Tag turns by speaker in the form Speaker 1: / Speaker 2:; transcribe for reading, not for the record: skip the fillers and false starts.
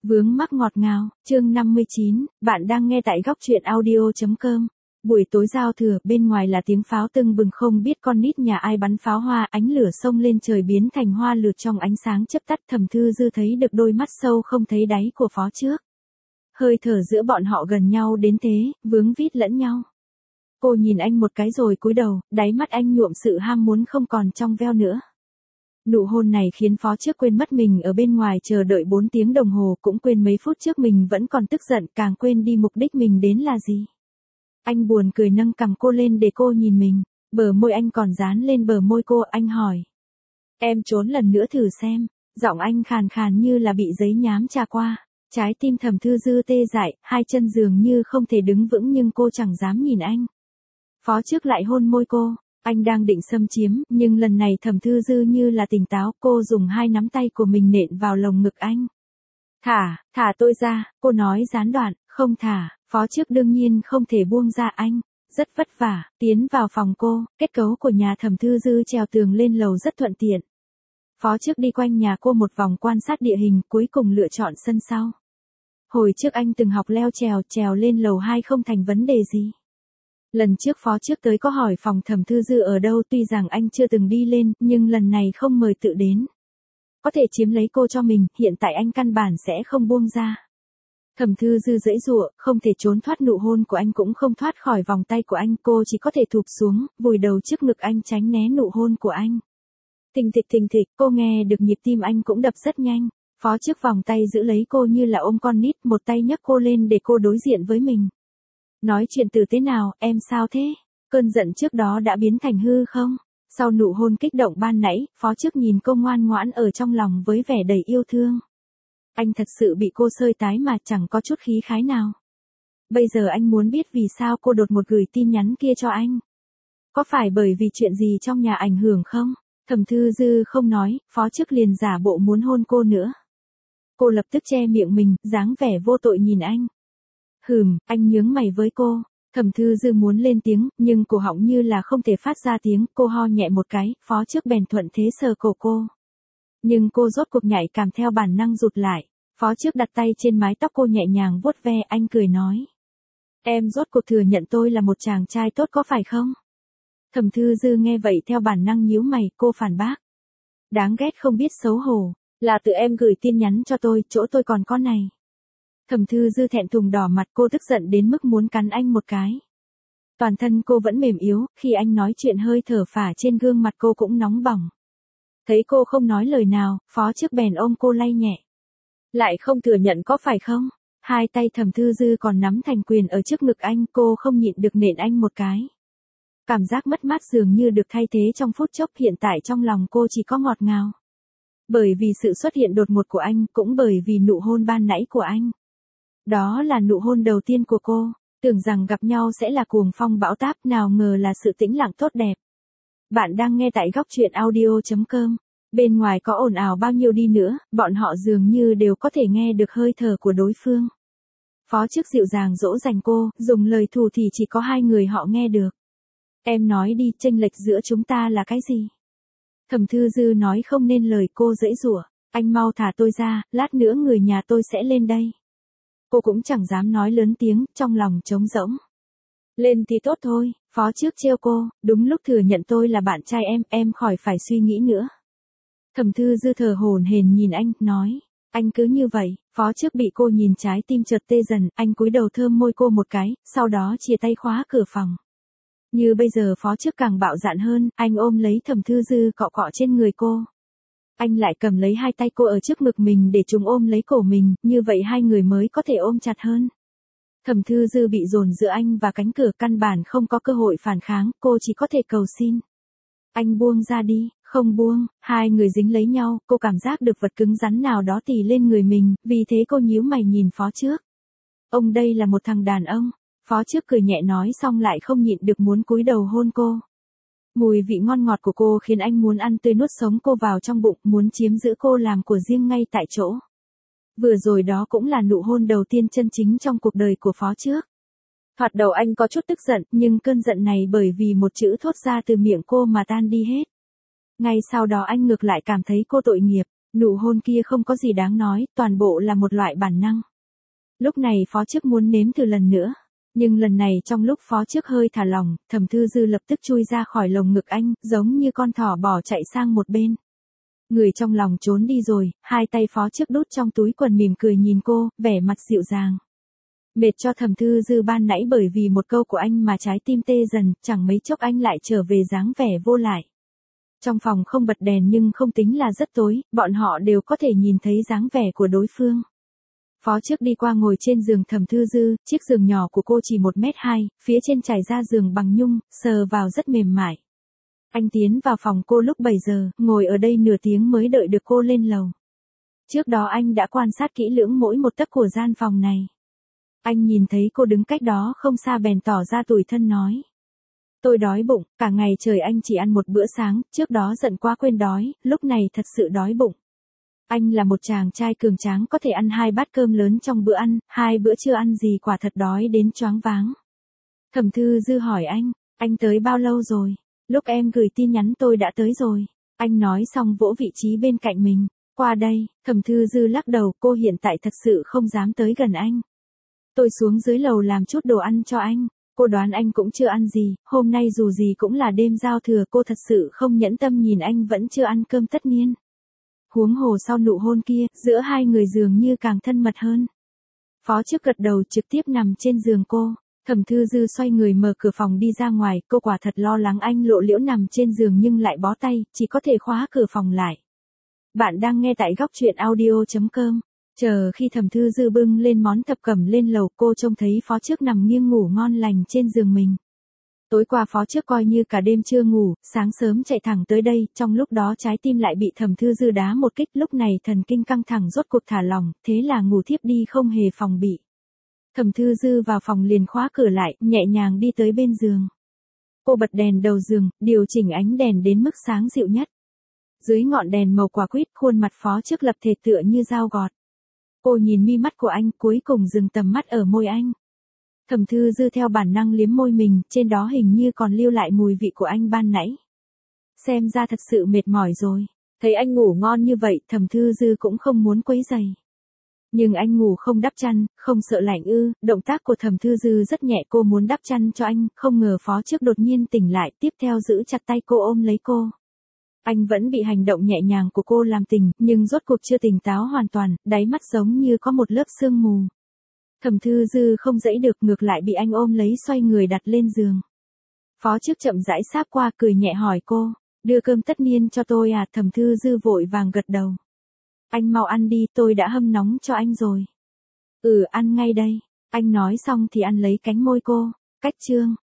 Speaker 1: Vướng mắc ngọt ngào, chương 59, bạn đang nghe tại góc truyện audio.com. Buổi tối giao thừa, bên ngoài là tiếng pháo tưng bừng, không biết con nít nhà ai bắn pháo hoa, ánh lửa xông lên trời biến thành hoa lửa trong ánh sáng chớp tắt. Thẩm Thư Dư thấy được đôi mắt sâu không thấy đáy của Phó Trước. Hơi thở giữa bọn họ gần nhau đến thế, vướng vít lẫn nhau. Cô nhìn anh một cái rồi cúi đầu, đáy mắt anh nhuộm sự ham muốn không còn trong veo nữa. Nụ hôn này khiến Phó Trước quên mất mình ở bên ngoài chờ đợi 4 tiếng đồng hồ, cũng quên mấy phút trước mình vẫn còn tức giận, càng quên đi mục đích mình đến là gì. Anh buồn cười nâng cằm cô lên để cô nhìn mình, bờ môi anh còn dán lên bờ môi cô, anh hỏi. Em trốn lần nữa thử xem, giọng anh khàn khàn như là bị giấy nhám chà qua. Trái tim Thẩm Thư Dư tê dại, hai chân dường như không thể đứng vững nhưng cô chẳng dám nhìn anh. Phó Trước lại hôn môi cô. Anh đang định xâm chiếm, nhưng lần này Thẩm Thư Dư như là tỉnh táo, cô dùng hai nắm tay của mình nện vào lồng ngực anh. Thả tôi ra, cô nói gián đoạn, không thả. Phó Trước đương nhiên không thể buông ra anh, rất vất vả, tiến vào phòng cô, kết cấu của nhà Thẩm Thư Dư trèo tường lên lầu rất thuận tiện. Phó Trước đi quanh nhà cô một vòng quan sát địa hình, cuối cùng lựa chọn sân sau. Hồi trước anh từng học leo trèo lên lầu 2 không thành vấn đề gì. Lần trước Phó Trước tới có hỏi phòng Thẩm Thư Dư ở đâu, tuy rằng anh chưa từng đi lên, nhưng lần này không mời tự đến. Có thể chiếm lấy cô cho mình, hiện tại anh căn bản sẽ không buông ra. Thẩm Thư Dư giãy giụa, không thể trốn thoát nụ hôn của anh, cũng không thoát khỏi vòng tay của anh, cô chỉ có thể thụp xuống, vùi đầu trước ngực anh tránh né nụ hôn của anh. Thình thịch, cô nghe được nhịp tim anh cũng đập rất nhanh. Phó Trước vòng tay giữ lấy cô như là ôm con nít, một tay nhấc cô lên để cô đối diện với mình. Nói chuyện từ thế nào, em sao thế? Cơn giận trước đó đã biến thành hư không? Sau nụ hôn kích động ban nãy, Phó Trước nhìn cô ngoan ngoãn ở trong lòng với vẻ đầy yêu thương. Anh thật sự bị cô sơi tái mà chẳng có chút khí khái nào. Bây giờ anh muốn biết vì sao cô đột ngột gửi tin nhắn kia cho anh. Có phải bởi vì chuyện gì trong nhà ảnh hưởng không? Thẩm Thư Dư không nói, Phó Trước liền giả bộ muốn hôn cô nữa. Cô lập tức che miệng mình, dáng vẻ vô tội nhìn anh. Anh nhướng mày với cô. Thẩm Thư Dư muốn lên tiếng, nhưng cổ họng như là không thể phát ra tiếng, cô ho nhẹ một cái, Phó Trước bèn thuận thế sờ cổ cô. Nhưng cô rốt cuộc nhạy cảm theo bản năng rụt lại. Phó Trước đặt tay trên mái tóc cô nhẹ nhàng vuốt ve, anh cười nói. Em rốt cuộc thừa nhận tôi là một chàng trai tốt có phải không? Thẩm Thư Dư nghe vậy theo bản năng nhíu mày, cô phản bác. Đáng ghét không biết xấu hổ, là tự em gửi tin nhắn cho tôi, chỗ tôi còn con này. Thẩm Thư Dư thẹn thùng đỏ mặt, cô tức giận đến mức muốn cắn anh một cái. Toàn thân cô vẫn mềm yếu, khi anh nói chuyện hơi thở phả trên gương mặt cô cũng nóng bỏng. Thấy cô không nói lời nào, Phó Trước bèn ôm cô lay nhẹ. Lại không thừa nhận có phải không? Hai tay Thẩm Thư Dư còn nắm thành quyền ở trước ngực anh, cô không nhịn được nện anh một cái. Cảm giác mất mát dường như được thay thế trong phút chốc, hiện tại trong lòng cô chỉ có ngọt ngào. Bởi vì sự xuất hiện đột ngột của anh, cũng bởi vì nụ hôn ban nãy của anh. Đó là nụ hôn đầu tiên của cô, tưởng rằng gặp nhau sẽ là cuồng phong bão táp, nào ngờ là sự tĩnh lặng tốt đẹp. Bạn đang nghe tại góc truyện audio.com. Bên ngoài có ồn ào bao nhiêu đi nữa, bọn họ dường như đều có thể nghe được hơi thở của đối phương. Phó Trước dịu dàng dỗ dành cô, dùng lời thù thì chỉ có hai người họ nghe được. Em nói đi, chênh lệch giữa chúng ta là cái gì? Thẩm Thư Dư nói không nên lời, cô giãy giụa. Anh mau thả tôi ra, lát nữa người nhà tôi sẽ lên đây. Cô cũng chẳng dám nói lớn tiếng, trong lòng trống rỗng. Lên thì tốt thôi, Phó Trước trêu cô, đúng lúc thừa nhận tôi là bạn trai em khỏi phải suy nghĩ nữa. Thẩm Thư Dư thở hổn hển nhìn anh, nói, anh cứ như vậy. Phó Trước bị cô nhìn trái tim chợt tê dần, anh cúi đầu thơm môi cô một cái, sau đó chia tay khóa cửa phòng. Như bây giờ Phó Trước càng bạo dạn hơn, anh ôm lấy Thẩm Thư Dư cọ cọ trên người cô. Anh lại cầm lấy hai tay cô ở trước ngực mình để chúng ôm lấy cổ mình, như vậy hai người mới có thể ôm chặt hơn. Thẩm Thư Dư bị dồn giữa anh và cánh cửa, căn bản không có cơ hội phản kháng, cô chỉ có thể cầu xin. Anh buông ra đi, không buông, hai người dính lấy nhau, cô cảm giác được vật cứng rắn nào đó tì lên người mình, vì thế cô nhíu mày nhìn Phó Trước. Ông đây là một thằng đàn ông. Phó Trước cười nhẹ nói xong lại không nhịn được muốn cúi đầu hôn cô. Mùi vị ngon ngọt của cô khiến anh muốn ăn tươi nuốt sống cô vào trong bụng, muốn chiếm giữ cô làm của riêng ngay tại chỗ. Vừa rồi đó cũng là nụ hôn đầu tiên chân chính trong cuộc đời của Phó Trước. Thoạt đầu anh có chút tức giận, nhưng cơn giận này bởi vì một chữ thốt ra từ miệng cô mà tan đi hết. Ngay sau đó anh ngược lại cảm thấy cô tội nghiệp. Nụ hôn kia không có gì đáng nói, toàn bộ là một loại bản năng. Lúc này phó trước muốn nếm thử lần nữa. Nhưng lần này trong lúc phó trước hơi thả lỏng, Thẩm Thư Dư lập tức chui ra khỏi lồng ngực anh, giống như con thỏ bỏ chạy sang một bên. Người trong lòng trốn đi rồi, hai tay phó trước đút trong túi quần mỉm cười nhìn cô, vẻ mặt dịu dàng. Mệt cho Thẩm Thư Dư ban nãy bởi vì một câu của anh mà trái tim tê dần, chẳng mấy chốc anh lại trở về dáng vẻ vô lại. Trong phòng không bật đèn nhưng không tính là rất tối, bọn họ đều có thể nhìn thấy dáng vẻ của đối phương. Phó trước đi qua ngồi trên giường Thẩm Thư Dư, chiếc giường nhỏ của cô chỉ 1m2, phía trên trải ra giường bằng nhung, sờ vào rất mềm mại. Anh tiến vào phòng cô lúc 7 giờ, ngồi ở đây nửa tiếng mới đợi được cô lên lầu. Trước đó anh đã quan sát kỹ lưỡng mỗi một tấc của gian phòng này. Anh nhìn thấy cô đứng cách đó không xa bèn tỏ ra tủi thân nói. Tôi đói bụng, cả ngày trời anh chỉ ăn một bữa sáng, trước đó giận quá quên đói, lúc này thật sự đói bụng. Anh là một chàng trai cường tráng có thể ăn 2 bát cơm lớn trong bữa ăn, 2 bữa chưa ăn gì quả thật đói đến choáng váng. Thẩm Thư Dư hỏi anh tới bao lâu rồi? Lúc em gửi tin nhắn tôi đã tới rồi. Anh nói xong vỗ vị trí bên cạnh mình. Qua đây, Thẩm Thư Dư lắc đầu, cô hiện tại thật sự không dám tới gần anh. Tôi xuống dưới lầu làm chút đồ ăn cho anh. Cô đoán anh cũng chưa ăn gì, hôm nay dù gì cũng là đêm giao thừa, cô thật sự không nhẫn tâm nhìn anh vẫn chưa ăn cơm tất niên. Huống hồ sau nụ hôn kia, giữa hai người dường như càng thân mật hơn. Phó trước gật đầu trực tiếp nằm trên giường cô. Thẩm Thư Dư xoay người mở cửa phòng đi ra ngoài, cô quả thật lo lắng anh lộ liễu nằm trên giường nhưng lại bó tay, chỉ có thể khóa cửa phòng lại. Bạn đang nghe tại góc truyện audio.com. Chờ khi Thẩm Thư Dư bưng lên món thập cẩm lên lầu, cô trông thấy phó trước nằm nghiêng ngủ ngon lành trên giường mình. Tối qua phó trước coi như cả đêm chưa ngủ, sáng sớm chạy thẳng tới đây, trong lúc đó trái tim lại bị Thẩm Thư Dư đá một kích, lúc này thần kinh căng thẳng rốt cuộc thả lỏng, thế là ngủ thiếp đi không hề phòng bị. Thẩm Thư Dư vào phòng liền khóa cửa lại, nhẹ nhàng đi tới bên giường. Cô bật đèn đầu giường, điều chỉnh ánh đèn đến mức sáng dịu nhất. Dưới ngọn đèn màu quả quýt, khuôn mặt phó trước lập thể tựa như dao gọt. Cô nhìn mi mắt của anh, cuối cùng dừng tầm mắt ở môi anh. Thẩm Thư Dư theo bản năng liếm môi mình, trên đó hình như còn lưu lại mùi vị của anh ban nãy. Xem ra thật sự mệt mỏi rồi. Thấy anh ngủ ngon như vậy, Thẩm Thư Dư cũng không muốn quấy rầy. Nhưng anh ngủ không đắp chăn, không sợ lạnh ư? Động tác của Thẩm Thư Dư rất nhẹ, cô muốn đắp chăn cho anh, không ngờ phó trước đột nhiên tỉnh lại, tiếp theo giữ chặt tay cô ôm lấy cô. Anh vẫn bị hành động nhẹ nhàng của cô làm tỉnh, nhưng rốt cuộc chưa tỉnh táo hoàn toàn, đáy mắt giống như có một lớp sương mù. Thẩm Thư Dư không dãy được, ngược lại bị anh ôm lấy xoay người đặt lên giường. Phó trước chậm rãi sáp qua cười nhẹ hỏi cô, đưa cơm tất niên cho tôi à? Thẩm Thư Dư vội vàng gật đầu. Anh mau ăn đi, tôi đã hâm nóng cho anh rồi. Ăn ngay đây. Anh nói xong thì ăn lấy cánh môi cô. Cách chương.